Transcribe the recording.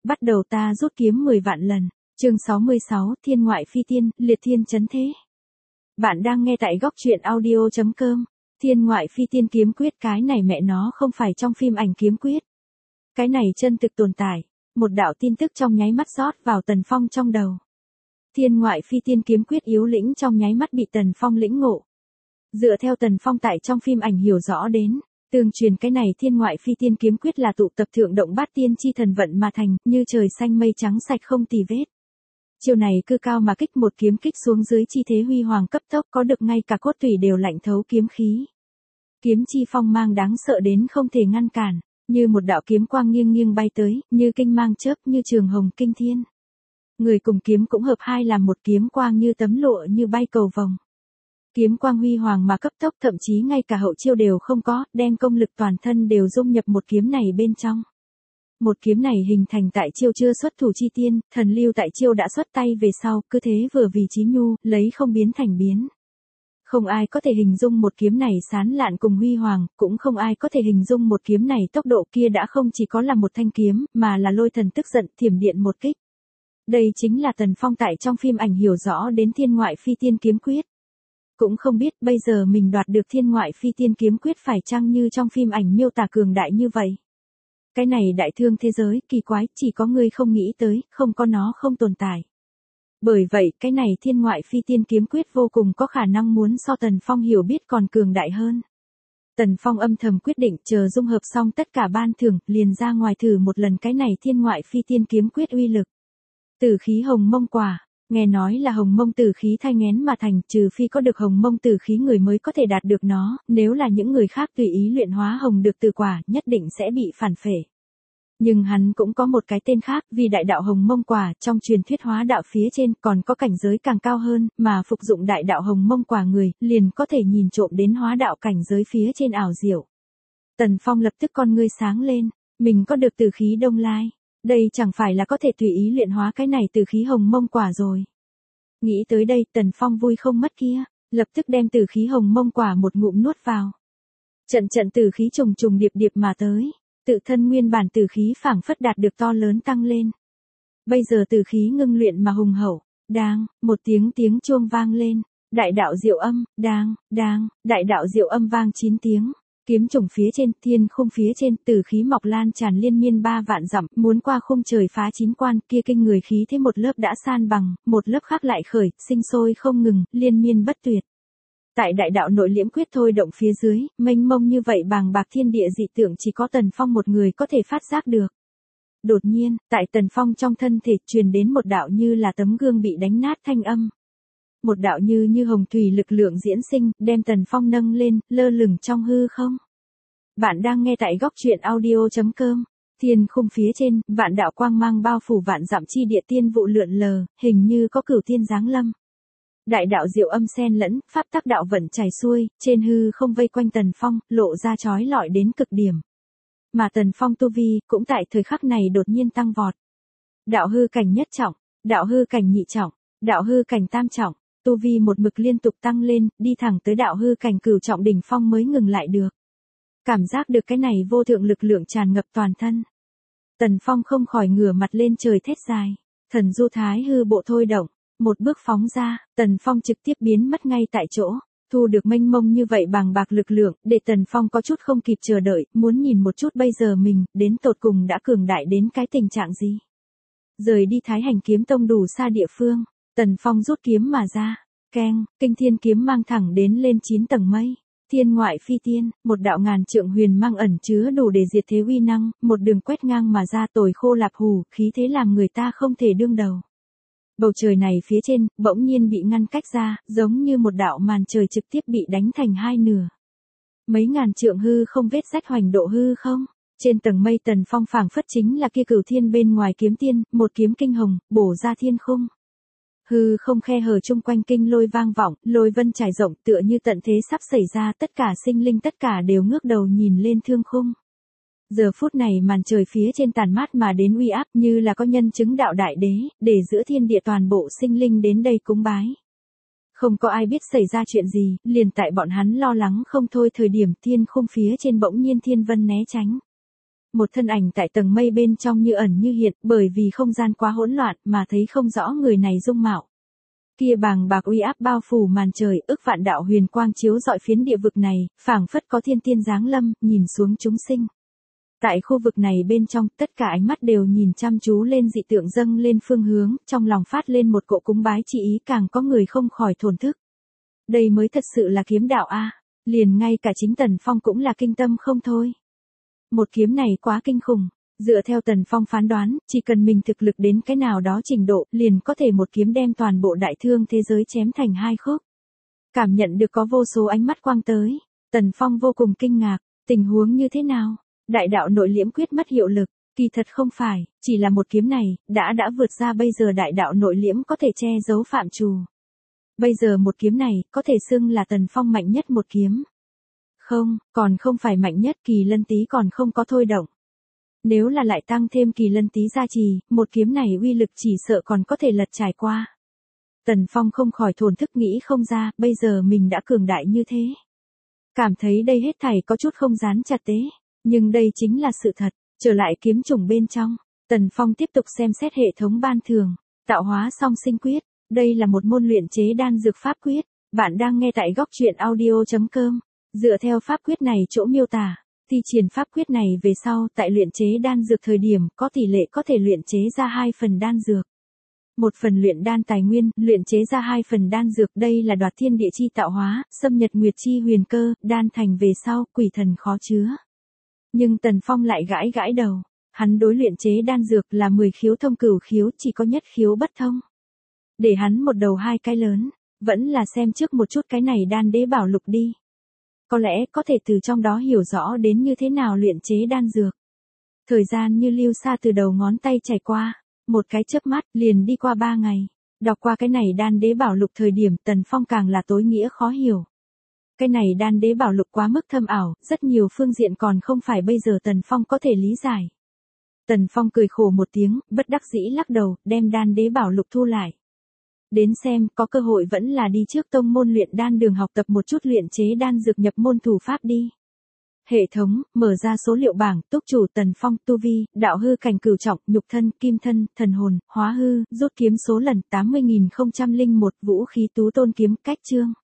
bắt đầu ta rút kiếm 10 vạn lần. Chương 66, Thiên ngoại phi tiên, liệt thiên chấn thế. Bạn đang nghe tại góc truyện audio.com. Thiên ngoại phi tiên kiếm quyết, cái này mẹ nó không phải trong phim ảnh kiếm quyết. Cái này chân thực tồn tại. Một đạo tin tức trong nháy mắt rót vào Tần Phong trong đầu. Thiên ngoại phi tiên kiếm quyết yếu lĩnh trong nháy mắt bị Tần Phong lĩnh ngộ. Dựa theo Tần Phong tại trong phim ảnh hiểu rõ đến, tương truyền cái này thiên ngoại phi tiên kiếm quyết là tụ tập thượng động bát tiên chi thần vận mà thành, như trời xanh mây trắng sạch không tì vết. Chiều này cư cao mà kích, một kiếm kích xuống dưới chi thế huy hoàng cấp tốc, có được ngay cả cốt tủy đều lạnh thấu kiếm khí. Kiếm chi phong mang đáng sợ đến không thể ngăn cản, như một đạo kiếm quang nghiêng nghiêng bay tới, như kinh mang chớp, như trường hồng kinh thiên. Người cùng kiếm cũng hợp hai làm một, kiếm quang như tấm lụa như bay cầu vồng. Kiếm quang huy hoàng mà cấp tốc, thậm chí ngay cả hậu chiêu đều không có, đem công lực toàn thân đều dung nhập một kiếm này bên trong. Một kiếm này hình thành tại chiêu chưa xuất thủ chi tiên, thần lưu tại chiêu đã xuất tay về sau, cứ thế vừa vì chí nhu, lấy không biến thành biến. Không ai có thể hình dung một kiếm này sán lạn cùng huy hoàng, cũng không ai có thể hình dung một kiếm này tốc độ kia đã không chỉ có là một thanh kiếm, mà là lôi thần tức giận, thiểm điện một kích. Đây chính là Tần Phong tại trong phim ảnh hiểu rõ đến thiên ngoại phi tiên kiếm quyết. Cũng không biết bây giờ mình đoạt được thiên ngoại phi tiên kiếm quyết phải chăng như trong phim ảnh miêu tả cường đại như vậy. Cái này đại thương thế giới, kỳ quái, chỉ có người không nghĩ tới, không có nó không tồn tại. Bởi vậy, cái này thiên ngoại phi tiên kiếm quyết vô cùng có khả năng muốn so Tần Phong hiểu biết còn cường đại hơn. Tần Phong âm thầm quyết định chờ dung hợp xong tất cả ban thưởng, liền ra ngoài thử một lần cái này thiên ngoại phi tiên kiếm quyết uy lực. Tử khí hồng mông quả. Nghe nói là hồng mông tử khí thai nghén mà thành, trừ phi có được hồng mông tử khí người mới có thể đạt được nó, nếu là những người khác tùy ý luyện hóa hồng được từ quả, nhất định sẽ bị phản phệ. Nhưng hắn cũng có một cái tên khác, vì đại đạo hồng mông quả, trong truyền thuyết hóa đạo phía trên còn có cảnh giới càng cao hơn, mà phục dụng đại đạo hồng mông quả người, liền có thể nhìn trộm đến hóa đạo cảnh giới phía trên ảo diệu. Tần Phong lập tức con ngươi sáng lên, mình có được tử khí đông lai. Đây chẳng phải là có thể tùy ý luyện hóa cái này tử khí hồng mông quả rồi. Nghĩ tới đây, Tần Phong vui không mất kia, lập tức đem tử khí hồng mông quả một ngụm nuốt vào. Trận trận tử khí trùng trùng điệp điệp mà tới, tự thân nguyên bản tử khí phảng phất đạt được to lớn tăng lên. Bây giờ tử khí ngưng luyện mà hùng hậu, đang, một tiếng chuông vang lên, đại đạo diệu âm, đang, đại đạo diệu âm vang 9 tiếng. Kiếm trùng phía trên, thiên khung phía trên, tử khí mọc lan tràn liên miên 3 vạn dặm, muốn qua khung trời phá 9 quan, kia kinh người khí thế một lớp đã san bằng, một lớp khác lại khởi, sinh sôi không ngừng, liên miên bất tuyệt. Tại đại đạo nội liễm quyết thôi động phía dưới, mênh mông như vậy bàng bạc thiên địa dị tượng chỉ có Tần Phong một người có thể phát giác được. Đột nhiên, tại Tần Phong trong thân thể truyền đến một đạo như là tấm gương bị đánh nát thanh âm. Một đạo như hồng thủy lực lượng diễn sinh, đem Tần Phong nâng lên, lơ lửng trong hư không. Bạn đang nghe tại góc truyện audio.com. Thiên khung phía trên, vạn đạo quang mang bao phủ vạn dặm chi địa, tiên vụ lượn lờ, hình như có cửu tiên giáng lâm. Đại đạo diệu âm xen lẫn, pháp tắc đạo vận chảy xuôi, trên hư không vây quanh Tần Phong, lộ ra chói lọi đến cực điểm. Mà Tần Phong tu vi, cũng tại thời khắc này đột nhiên tăng vọt. Đạo hư cảnh nhất trọng, đạo hư cảnh nhị trọng, đạo hư cảnh tam trọng. Tu vi một mực liên tục tăng lên, đi thẳng tới đạo hư cảnh cửu trọng đỉnh phong mới ngừng lại được. Cảm giác được cái này vô thượng lực lượng tràn ngập toàn thân. Tần Phong không khỏi ngửa mặt lên trời thét dài. Thần du thái hư bộ thôi động, một bước phóng ra, Tần Phong trực tiếp biến mất ngay tại chỗ. Thu được mênh mông như vậy bàng bạc lực lượng, để Tần Phong có chút không kịp chờ đợi, muốn nhìn một chút bây giờ mình, đến tột cùng đã cường đại đến cái tình trạng gì. Rời đi Thái Hành kiếm tông đủ xa địa phương. Tần Phong rút kiếm mà ra, keng, kinh thiên kiếm mang thẳng đến lên 9 tầng mây. Thiên ngoại phi tiên, một đạo ngàn trượng huyền mang ẩn chứa đủ để diệt thế uy năng, một đường quét ngang mà ra, tồi khô lạp hủ, khí thế làm người ta không thể đương đầu. Bầu trời này phía trên, bỗng nhiên bị ngăn cách ra, giống như một đạo màn trời trực tiếp bị đánh thành hai nửa. Mấy ngàn trượng hư không vết rách hoành độ hư không. Trên tầng mây Tần Phong phảng phất chính là kia cửu thiên bên ngoài kiếm tiên, một kiếm kinh hồng, bổ ra thiên khung. Hư không khe hở chung quanh kinh lôi vang vọng, lôi vân trải rộng, tựa như tận thế sắp xảy ra, tất cả sinh linh tất cả đều ngước đầu nhìn lên thương khung. Giờ phút này màn trời phía trên tàn mát mà đến uy áp, như là có nhân chứng đạo đại đế, để giữa thiên địa toàn bộ sinh linh đến đây cúng bái. Không có ai biết xảy ra chuyện gì, liền tại bọn hắn lo lắng không thôi thời điểm, thiên khung phía trên bỗng nhiên thiên vân né tránh. Một thân ảnh tại tầng mây bên trong như ẩn như hiện, bởi vì không gian quá hỗn loạn mà thấy không rõ người này dung mạo. Kia bàng bạc uy áp bao phủ màn trời, ức vạn đạo huyền quang chiếu rọi phiến địa vực này, phảng phất có thiên tiên giáng lâm, nhìn xuống chúng sinh. Tại khu vực này bên trong, tất cả ánh mắt đều nhìn chăm chú lên dị tượng dâng lên phương hướng, trong lòng phát lên một cỗ cúng bái chi ý, càng có người không khỏi thổn thức. Đây mới thật sự là kiếm đạo a, liền ngay cả chính Tần Phong cũng là kinh tâm không thôi. Một kiếm này quá kinh khủng, dựa theo Tần Phong phán đoán, chỉ cần mình thực lực đến cái nào đó trình độ, liền có thể một kiếm đem toàn bộ đại thương thế giới chém thành hai khúc. Cảm nhận được có vô số ánh mắt quang tới, Tần Phong vô cùng kinh ngạc, tình huống như thế nào? Đại đạo nội liễm quyết mất hiệu lực, kỳ thật không phải, chỉ là một kiếm này, đã vượt ra bây giờ đại đạo nội liễm có thể che giấu phạm trù. Bây giờ một kiếm này, có thể xưng là Tần Phong mạnh nhất một kiếm. Không, còn không phải mạnh nhất, Kỳ Lân Tý còn không có thôi động. Nếu là lại tăng thêm Kỳ Lân Tý gia trì, một kiếm này uy lực chỉ sợ còn có thể lật trải qua. Tần Phong không khỏi thổn thức nghĩ không ra, bây giờ mình đã cường đại như thế. Cảm thấy đây hết thảy có chút không dán chặt tế, nhưng đây chính là sự thật. Trở lại kiếm chủng bên trong, Tần Phong tiếp tục xem xét hệ thống ban thưởng, tạo hóa song sinh quyết, đây là một môn luyện chế đan dược pháp quyết, bạn đang nghe tại góc truyện audio.com. Dựa theo pháp quyết này chỗ miêu tả, thi triển pháp quyết này về sau tại luyện chế đan dược thời điểm có tỷ lệ có thể luyện chế ra 2 phần đan dược. Một phần luyện đan tài nguyên, luyện chế ra 2 phần đan dược, đây là đoạt thiên địa chi tạo hóa, xâm nhật nguyệt chi huyền cơ, đan thành về sau, quỷ thần khó chứa. Nhưng Tần Phong lại gãi gãi đầu, hắn đối luyện chế đan dược là 10 khiếu thông cửu khiếu, chỉ có nhất khiếu bất thông. Để hắn một đầu hai cái lớn, vẫn là xem trước một chút cái này đan đế bảo lục đi. Có lẽ có thể từ trong đó hiểu rõ đến như thế nào luyện chế đan dược. Thời gian như lưu xa từ đầu ngón tay chảy qua, một cái chớp mắt liền đi qua 3 ngày. Đọc qua cái này đan đế bảo lục thời điểm Tần Phong càng là tối nghĩa khó hiểu. Cái này đan đế bảo lục quá mức thâm ảo, rất nhiều phương diện còn không phải bây giờ Tần Phong có thể lý giải. Tần Phong cười khổ một tiếng, bất đắc dĩ lắc đầu, đem đan đế bảo lục thu lại. Đến xem, có cơ hội vẫn là đi trước tông môn luyện đan đường học tập một chút luyện chế đan dược nhập môn thủ pháp đi. Hệ thống, mở ra số liệu bảng, túc chủ Tần Phong, tu vi, đạo hư cảnh cửu trọng, nhục thân, kim thân, thần hồn, hóa hư, rút kiếm số lần 80.001, vũ khí tú tôn kiếm, cách chương.